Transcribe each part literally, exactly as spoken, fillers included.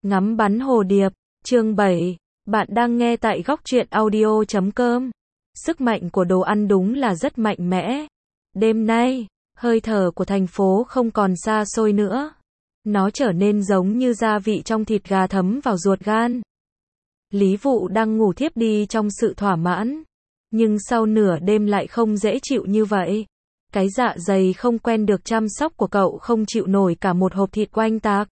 Ngắm bắn hồ điệp, chương bảy. Bạn đang nghe tại góc truyện audio chấm com. Sức mạnh của đồ ăn đúng là rất mạnh mẽ. Đêm nay, hơi thở của thành phố không còn xa xôi nữa. Nó trở nên giống như gia vị trong thịt gà thấm vào ruột gan. Lý Vụ đang ngủ thiếp đi trong sự thỏa mãn. Nhưng sau nửa đêm lại không dễ chịu như vậy. Cái dạ dày không quen được chăm sóc của cậu không chịu nổi cả một hộp thịt oanh tạc.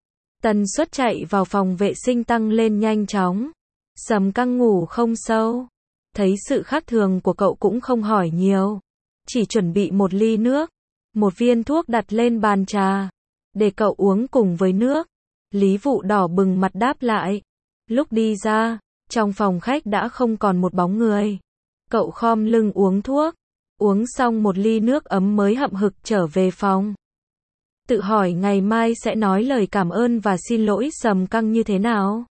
Tần suất chạy vào phòng vệ sinh tăng lên nhanh chóng. Sầm Căng ngủ không sâu. Thấy sự khác thường của cậu cũng không hỏi nhiều. Chỉ chuẩn bị một ly nước. Một viên thuốc đặt lên bàn trà. Để cậu uống cùng với nước. Lý Vụ đỏ bừng mặt đáp lại. Lúc đi ra, trong phòng khách đã không còn một bóng người. Cậu khom lưng uống thuốc. Uống xong một ly nước ấm mới hậm hực trở về phòng. Tự hỏi ngày mai sẽ nói lời cảm ơn và xin lỗi Sầm Căng như thế nào.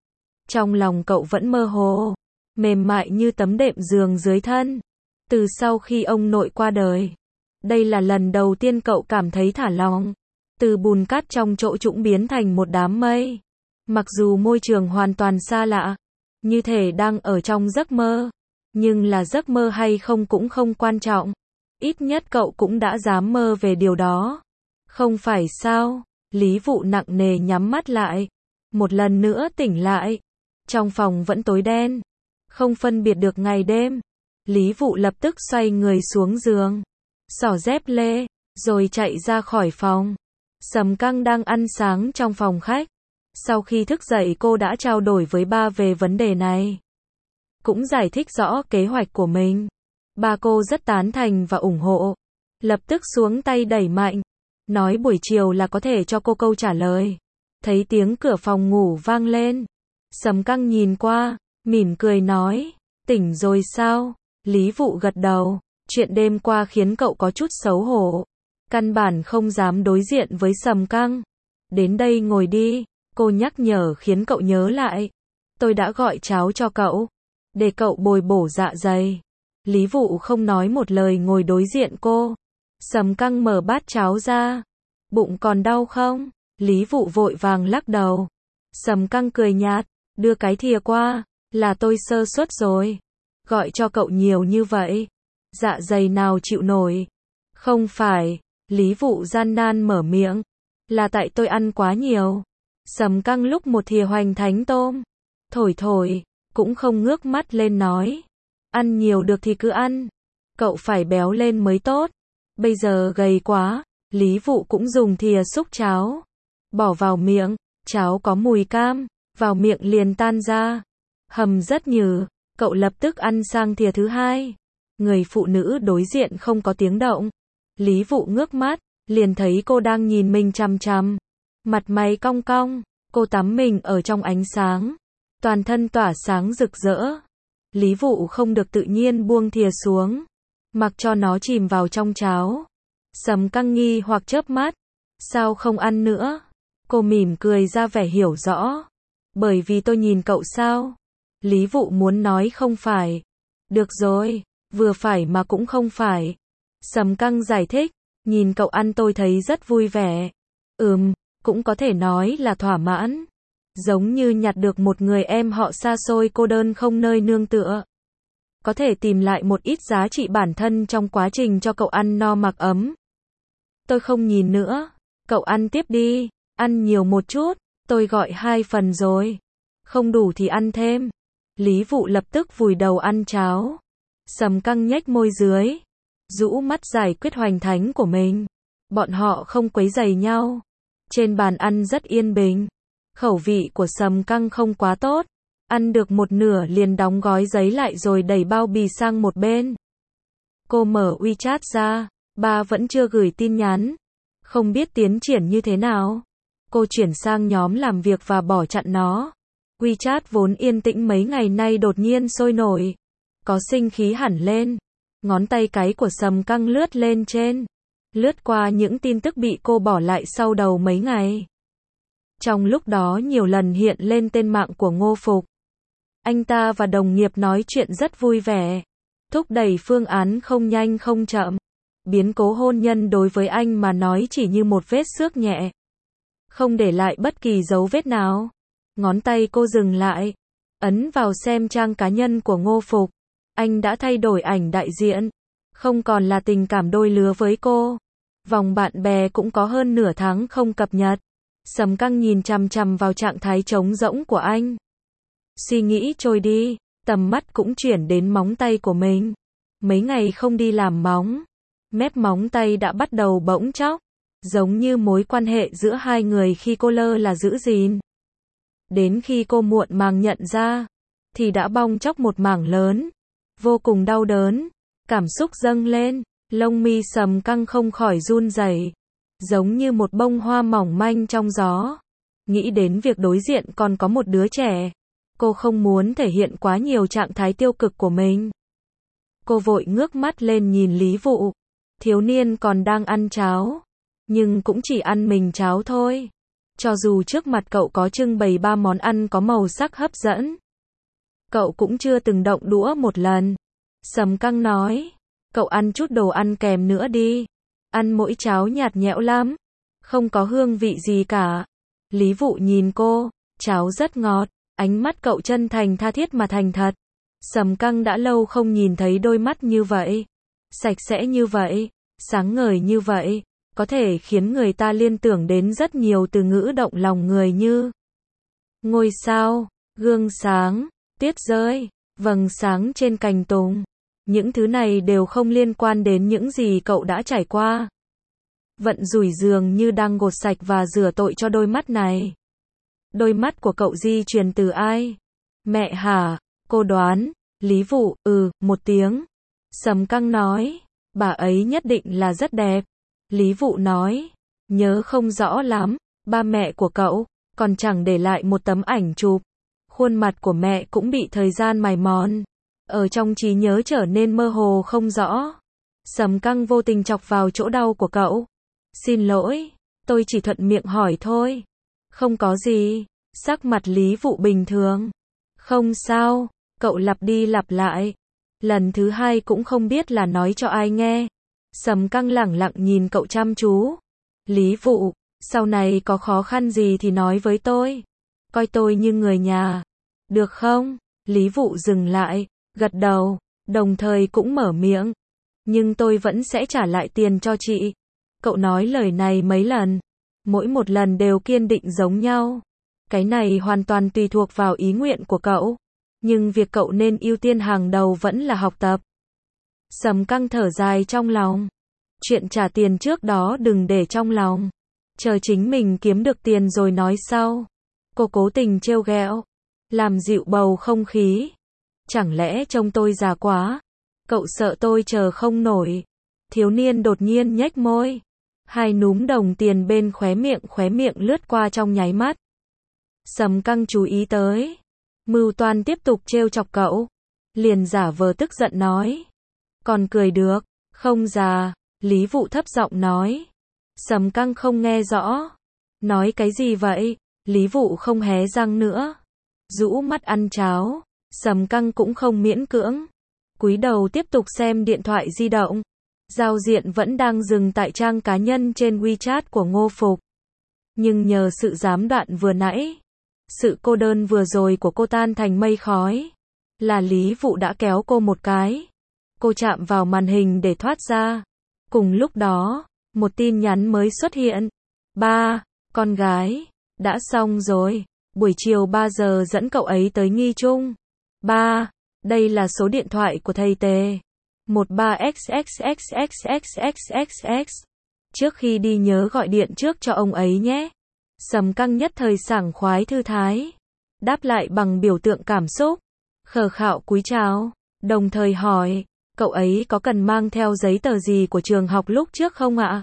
Trong lòng cậu vẫn mơ hồ, mềm mại như tấm đệm giường dưới thân. Từ sau khi ông nội qua đời, đây là lần đầu tiên cậu cảm thấy thả lỏng. Từ bùn cát trong chỗ trũng biến thành một đám mây. Mặc dù môi trường hoàn toàn xa lạ, như thể đang ở trong giấc mơ. Nhưng là giấc mơ hay không cũng không quan trọng. Ít nhất cậu cũng đã dám mơ về điều đó. Không phải sao? Lý Vụ nặng nề nhắm mắt lại. Một lần nữa tỉnh lại. Trong phòng vẫn tối đen. Không phân biệt được ngày đêm. Lý Vụ lập tức xoay người xuống giường. Xỏ dép lê. Rồi chạy ra khỏi phòng. Sầm Căng đang ăn sáng trong phòng khách. Sau khi thức dậy cô đã trao đổi với ba về vấn đề này. Cũng giải thích rõ kế hoạch của mình. Ba cô rất tán thành và ủng hộ. Lập tức xuống tay đẩy mạnh. Nói buổi chiều là có thể cho cô câu trả lời. Thấy tiếng cửa phòng ngủ vang lên. Sầm Căng nhìn qua, mỉm cười nói. Tỉnh rồi sao? Lý Vụ gật đầu. Chuyện đêm qua khiến cậu có chút xấu hổ. Căn bản không dám đối diện với Sầm Căng. Đến đây ngồi đi. Cô nhắc nhở khiến cậu nhớ lại. Tôi đã gọi cháo cho cậu. Để cậu bồi bổ dạ dày. Lý Vụ không nói một lời ngồi đối diện cô. Sầm Căng mở bát cháo ra. Bụng còn đau không? Lý Vụ vội vàng lắc đầu. Sầm Căng cười nhạt. Đưa cái thìa qua. Là tôi sơ suất rồi. Gọi cho cậu nhiều như vậy. Dạ dày nào chịu nổi. Không phải. Lý Vụ gian nan mở miệng. Là tại tôi ăn quá nhiều. Sầm Căng lúc một thìa hoành thánh tôm. Thổi thổi. Cũng không ngước mắt lên nói. Ăn nhiều được thì cứ ăn. Cậu phải béo lên mới tốt. Bây giờ gầy quá. Lý Vụ cũng dùng thìa xúc cháo. Bỏ vào miệng. Cháo có mùi cam. Vào miệng liền tan ra. Hầm rất nhừ. Cậu lập tức ăn sang thìa thứ hai. Người phụ nữ đối diện không có tiếng động. Lý Vụ ngước mắt. Liền thấy cô đang nhìn mình chằm chằm. Mặt mày cong cong. Cô tắm mình ở trong ánh sáng. Toàn thân tỏa sáng rực rỡ. Lý Vụ không được tự nhiên buông thìa xuống. Mặc cho nó chìm vào trong cháo. Sầm Căng nghi hoặc chớp mắt. Sao không ăn nữa? Cô mỉm cười ra vẻ hiểu rõ. Bởi vì tôi nhìn cậu sao? Lý Vụ muốn nói không phải. Được rồi, vừa phải mà cũng không phải. Sầm Căng giải thích. Nhìn cậu ăn tôi thấy rất vui vẻ. Ừm, cũng có thể nói là thỏa mãn. Giống như nhặt được một người em họ xa xôi cô đơn không nơi nương tựa. Có thể tìm lại một ít giá trị bản thân trong quá trình cho cậu ăn no mặc ấm. Tôi không nhìn nữa. Cậu ăn tiếp đi. Ăn nhiều một chút. Tôi gọi hai phần rồi. Không đủ thì ăn thêm. Lý Vụ lập tức vùi đầu ăn cháo. Sầm Căng nhếch môi dưới. Rũ mắt giải quyết hoành thánh của mình. Bọn họ không quấy rầy nhau. Trên bàn ăn rất yên bình. Khẩu vị của Sầm Căng không quá tốt. Ăn được một nửa liền đóng gói giấy lại rồi đẩy bao bì sang một bên. Cô mở WeChat ra. Ba vẫn chưa gửi tin nhắn. Không biết tiến triển như thế nào. Cô chuyển sang nhóm làm việc và bỏ chặn nó. WeChat vốn yên tĩnh mấy ngày nay đột nhiên sôi nổi. Có sinh khí hẳn lên. Ngón tay cái của Sầm Căng lướt lên trên. Lướt qua những tin tức bị cô bỏ lại sau đầu mấy ngày. Trong lúc đó nhiều lần hiện lên tên mạng của Ngô Phục. Anh ta và đồng nghiệp nói chuyện rất vui vẻ. Thúc đẩy phương án không nhanh không chậm. Biến cố hôn nhân đối với anh mà nói chỉ như một vết xước nhẹ. không để lại bất kỳ dấu vết nào. Ngón tay cô dừng lại, ấn vào xem trang cá nhân của Ngô Phục. Anh đã thay đổi ảnh đại diện, không còn là tình cảm đôi lứa với cô. Vòng bạn bè cũng có hơn nửa tháng không cập nhật. Sầm Căng nhìn chằm chằm vào trạng thái trống rỗng của anh. Suy nghĩ trôi đi, tầm mắt cũng chuyển đến móng tay của mình. Mấy ngày không đi làm móng, mép móng tay đã bắt đầu bỗng chốc, giống như mối quan hệ giữa hai người khi cô lơ là giữ gìn. Đến khi cô muộn màng nhận ra, thì đã bong chóc một mảng lớn, vô cùng đau đớn, cảm xúc dâng lên, lông mi Sầm Căng không khỏi run rẩy, giống như một bông hoa mỏng manh trong gió. Nghĩ đến việc đối diện còn có một đứa trẻ, cô không muốn thể hiện quá nhiều trạng thái tiêu cực của mình. Cô vội ngước mắt lên nhìn Lý Vụ. Thiếu niên còn đang ăn cháo, nhưng cũng chỉ ăn mình cháo thôi. Cho dù trước mặt cậu có trưng bày ba món ăn có màu sắc hấp dẫn, cậu cũng chưa từng động đũa một lần. Sầm Căng nói, cậu ăn chút đồ ăn kèm nữa đi. Ăn mỗi cháo nhạt nhẽo lắm, không có hương vị gì cả. Lý Vụ nhìn cô, cháo rất ngọt, ánh mắt cậu chân thành tha thiết mà thành thật. Sầm Căng đã lâu không nhìn thấy đôi mắt như vậy, sạch sẽ như vậy, sáng ngời như vậy, có thể khiến người ta liên tưởng đến rất nhiều từ ngữ động lòng người như ngôi sao, gương sáng, tuyết rơi, vầng sáng trên cành tùng. Những thứ này đều không liên quan đến những gì cậu đã trải qua. Vận rủi dường như đang gột sạch và rửa tội cho đôi mắt này. Đôi mắt của cậu di truyền từ ai? Mẹ hả? Cô đoán. Lý Vụ, ừ, một tiếng. Sầm Căng nói, bà ấy nhất định là rất đẹp. Lý Vụ nói, nhớ không rõ lắm, ba mẹ của cậu, còn chẳng để lại một tấm ảnh chụp. Khuôn mặt của mẹ cũng bị thời gian mài mòn, ở trong trí nhớ trở nên mơ hồ không rõ. Sầm Căng vô tình chọc vào chỗ đau của cậu. Xin lỗi, tôi chỉ thuận miệng hỏi thôi. Không có gì. Sắc mặt Lý Vụ bình thường. Không sao, cậu lặp đi lặp lại. Lần thứ hai cũng không biết là nói cho ai nghe. Sầm Căng lẳng lặng nhìn cậu chăm chú. Lý Vụ, sau này có khó khăn gì thì nói với tôi. Coi tôi như người nhà. Được không? Lý Vụ dừng lại, gật đầu, đồng thời cũng mở miệng. Nhưng tôi vẫn sẽ trả lại tiền cho chị. Cậu nói lời này mấy lần. Mỗi một lần đều kiên định giống nhau. Cái này hoàn toàn tùy thuộc vào ý nguyện của cậu. Nhưng việc cậu nên ưu tiên hàng đầu vẫn là học tập. Sầm Căng thở dài trong lòng. Chuyện trả tiền trước đó đừng để trong lòng. Chờ chính mình kiếm được tiền rồi nói sau. Cô cố tình trêu ghẹo, làm dịu bầu không khí. Chẳng lẽ trông tôi già quá? Cậu sợ tôi chờ không nổi. Thiếu niên đột nhiên nhếch môi. Hai núm đồng tiền bên khóe miệng khóe miệng lướt qua trong nháy mắt. Sầm Căng chú ý tới. Mưu toan tiếp tục trêu chọc cậu. Liền giả vờ tức giận nói. Còn cười được, không già. Lý Vụ thấp giọng nói. Sầm Căng không nghe rõ. Nói cái gì vậy? Lý Vụ không hé răng nữa. Rũ mắt ăn cháo. Sầm Căng cũng không miễn cưỡng. Cúi đầu tiếp tục xem điện thoại di động. Giao diện vẫn đang dừng tại trang cá nhân trên WeChat của Ngô Phục. Nhưng nhờ sự giám đoạn vừa nãy, sự cô đơn vừa rồi của cô tan thành mây khói. Là Lý Vụ đã kéo cô một cái. Cô chạm vào màn hình để thoát ra. Cùng lúc đó, một tin nhắn mới xuất hiện. Ba, con gái, đã xong rồi. Buổi chiều ba giờ dẫn cậu ấy tới Nghi Trung. Ba, đây là số điện thoại của thầy Tề. một ba x x x x x x x x. Trước khi đi nhớ gọi điện trước cho ông ấy nhé. Sầm Căng nhất thời sảng khoái thư thái. Đáp lại bằng biểu tượng cảm xúc. Khờ khạo cúi chào. Đồng thời hỏi, cậu ấy có cần mang theo giấy tờ gì của trường học lúc trước không ạ?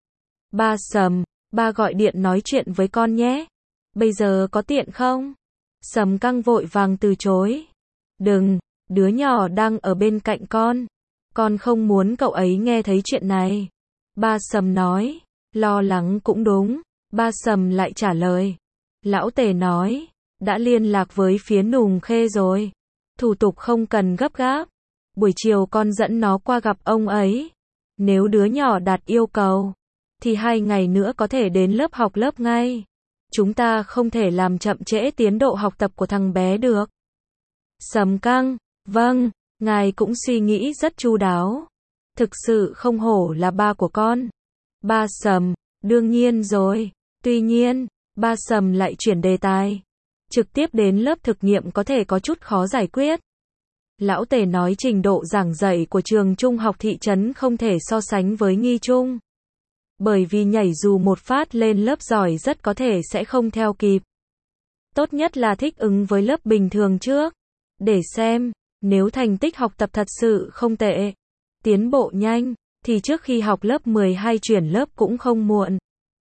Ba Sầm, ba gọi điện nói chuyện với con nhé. Bây giờ có tiện không? Sầm Căng vội vàng từ chối. Đừng, đứa nhỏ đang ở bên cạnh con. Con không muốn cậu ấy nghe thấy chuyện này. Ba Sầm nói. Lo lắng cũng đúng. Ba Sầm lại trả lời. Lão Tề nói. Đã liên lạc với phía Nùng Khê rồi. Thủ tục không cần gấp gáp. Buổi chiều con dẫn nó qua gặp ông ấy. Nếu đứa nhỏ đạt yêu cầu, thì hai ngày nữa có thể đến lớp học lớp ngay. Chúng ta không thể làm chậm trễ tiến độ học tập của thằng bé được. Sầm Căng, vâng, ngài cũng suy nghĩ rất chu đáo. Thực sự không hổ là ba của con. Ba Sầm, đương nhiên rồi. Tuy nhiên, ba Sầm lại chuyển đề tài. Trực tiếp đến lớp thực nghiệm có thể có chút khó giải quyết. Lão Tề nói trình độ giảng dạy của trường trung học thị trấn không thể so sánh với Nghi Trung. Bởi vì nhảy dù một phát lên lớp giỏi rất có thể sẽ không theo kịp. Tốt nhất là thích ứng với lớp bình thường trước. Để xem, nếu thành tích học tập thật sự không tệ, tiến bộ nhanh, thì trước khi học lớp mười hai chuyển lớp cũng không muộn.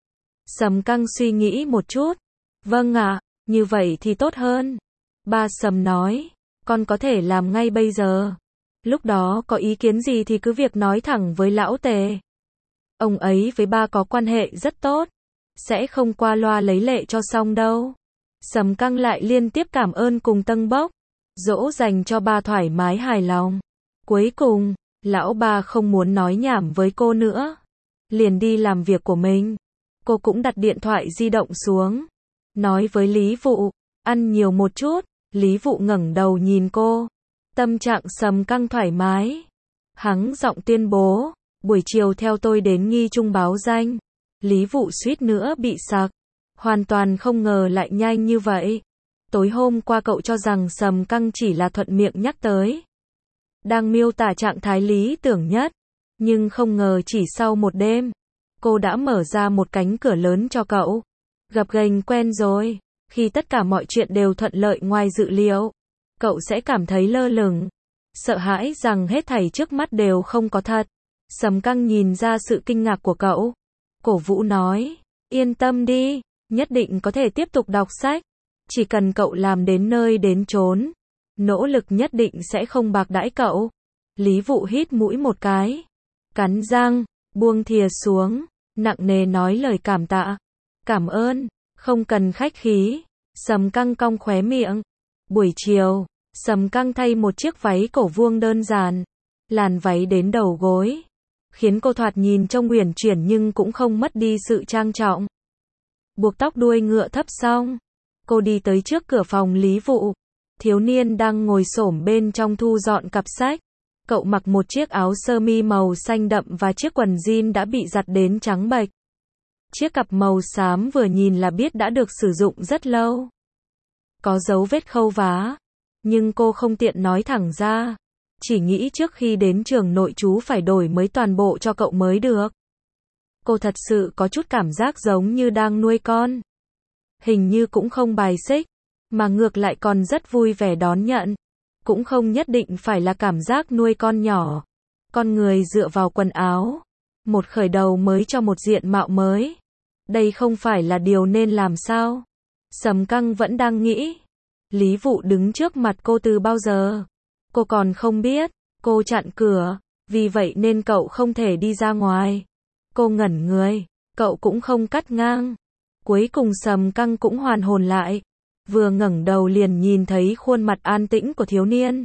Sầm Căng suy nghĩ một chút. Vâng ạ, như vậy thì tốt hơn. Ba Sầm nói, con có thể làm ngay bây giờ. Lúc đó có ý kiến gì thì cứ việc nói thẳng với lão Tề. Ông ấy với ba có quan hệ rất tốt. Sẽ không qua loa lấy lệ cho xong đâu. Sầm Căng lại liên tiếp cảm ơn cùng tâng bốc. Dỗ dành cho ba thoải mái hài lòng. Cuối cùng, lão ba không muốn nói nhảm với cô nữa. Liền đi làm việc của mình. Cô cũng đặt điện thoại di động xuống. Nói với Lý Vụ, ăn nhiều một chút. Lý Vụ ngẩng đầu nhìn cô. Tâm trạng Sầm Căng thoải mái. Hắng giọng tuyên bố, buổi chiều theo tôi đến Nghi Trung báo danh. Lý Vụ suýt nữa bị sặc. Hoàn toàn không ngờ lại nhanh như vậy. Tối hôm qua cậu cho rằng Sầm Căng chỉ là thuận miệng nhắc tới. Đang miêu tả trạng thái lý tưởng nhất. Nhưng không ngờ chỉ sau một đêm, cô đã mở ra một cánh cửa lớn cho cậu. Gập ghềnh quen rồi. Khi tất cả mọi chuyện đều thuận lợi ngoài dự liệu, cậu sẽ cảm thấy lơ lửng. Sợ hãi rằng hết thảy trước mắt đều không có thật. Sầm Căng nhìn ra sự kinh ngạc của cậu. Cổ vũ nói, yên tâm đi, nhất định có thể tiếp tục đọc sách. Chỉ cần cậu làm đến nơi đến chốn, nỗ lực nhất định sẽ không bạc đãi cậu. Lý Vụ hít mũi một cái, cắn răng, buông thìa xuống, nặng nề nói lời cảm tạ. Cảm ơn, không cần khách khí. Sầm Căng cong khóe miệng. Buổi chiều, Sầm Căng thay một chiếc váy cổ vuông đơn giản, làn váy đến đầu gối, khiến cô thoạt nhìn trông uyển chuyển nhưng cũng không mất đi sự trang trọng. Buộc tóc đuôi ngựa thấp xong, cô đi tới trước cửa phòng Lý Vụ. Thiếu niên đang ngồi xổm bên trong thu dọn cặp sách. Cậu mặc một chiếc áo sơ mi màu xanh đậm và chiếc quần jean đã bị giặt đến trắng bệch. Chiếc cặp màu xám vừa nhìn là biết đã được sử dụng rất lâu. Có dấu vết khâu vá, nhưng cô không tiện nói thẳng ra. Chỉ nghĩ trước khi đến trường nội trú phải đổi mới toàn bộ cho cậu mới được. Cô thật sự có chút cảm giác giống như đang nuôi con. Hình như cũng không bài xích, mà ngược lại còn rất vui vẻ đón nhận. Cũng không nhất định phải là cảm giác nuôi con nhỏ. Con người dựa vào quần áo, một khởi đầu mới cho một diện mạo mới. Đây không phải là điều nên làm sao? Sầm Căng vẫn đang nghĩ. Lý Vụ đứng trước mặt cô từ bao giờ? Cô còn không biết. Cô chặn cửa, vì vậy nên cậu không thể đi ra ngoài. Cô ngẩn người, cậu cũng không cắt ngang. Cuối cùng Sầm Căng cũng hoàn hồn lại. Vừa ngẩng đầu liền nhìn thấy khuôn mặt an tĩnh của thiếu niên.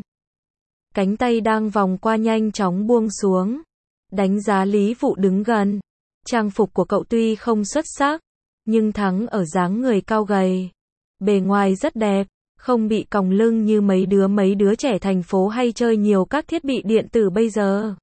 Cánh tay đang vòng qua nhanh chóng buông xuống. Đánh giá Lý Vụ đứng gần. Trang phục của cậu tuy không xuất sắc, nhưng thắng ở dáng người cao gầy. Bề ngoài rất đẹp, không bị còng lưng như mấy đứa mấy đứa trẻ thành phố hay chơi nhiều các thiết bị điện tử bây giờ.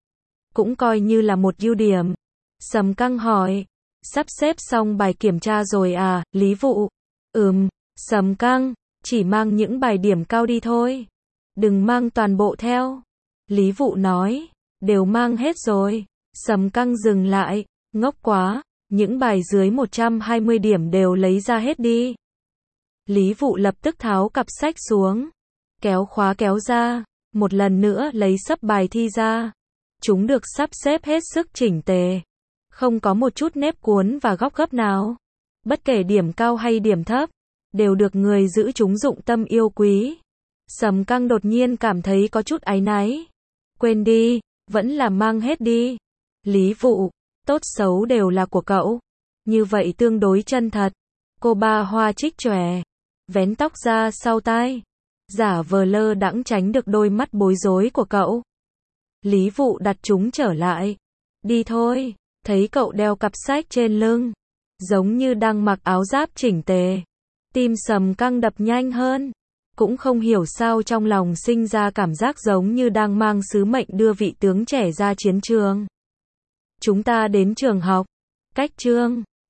Cũng coi như là một ưu điểm. Sầm Căng hỏi, sắp xếp xong bài kiểm tra rồi à, Lý Vụ? Ừm, Sầm Căng, chỉ mang những bài điểm cao đi thôi. Đừng mang toàn bộ theo. Lý Vụ nói, đều mang hết rồi. Sầm Căng dừng lại, ngốc quá, những bài dưới một trăm hai mươi điểm đều lấy ra hết đi. Lý Vụ lập tức tháo cặp sách xuống, kéo khóa kéo ra, một lần nữa lấy sấp bài thi ra. Chúng được sắp xếp hết sức chỉnh tề, không có một chút nếp cuốn và góc gấp nào. Bất kể điểm cao hay điểm thấp, đều được người giữ chúng dụng tâm yêu quý. Sầm Căng đột nhiên cảm thấy có chút áy náy. Quên đi, vẫn là mang hết đi. Lý Vụ, tốt xấu đều là của cậu. Như vậy tương đối chân thật. Cô ba hoa trích chòe, vén tóc ra sau tai, giả vờ lơ đãng tránh được đôi mắt bối rối của cậu. Lý Vụ đặt chúng trở lại. Đi thôi, thấy cậu đeo cặp sách trên lưng. giống như đang mặc áo giáp chỉnh tề. Tim Sầm căng đập nhanh hơn. Cũng không hiểu sao trong lòng sinh ra cảm giác giống như đang mang sứ mệnh đưa vị tướng trẻ ra chiến trường. Chúng ta đến trường học. Cách chương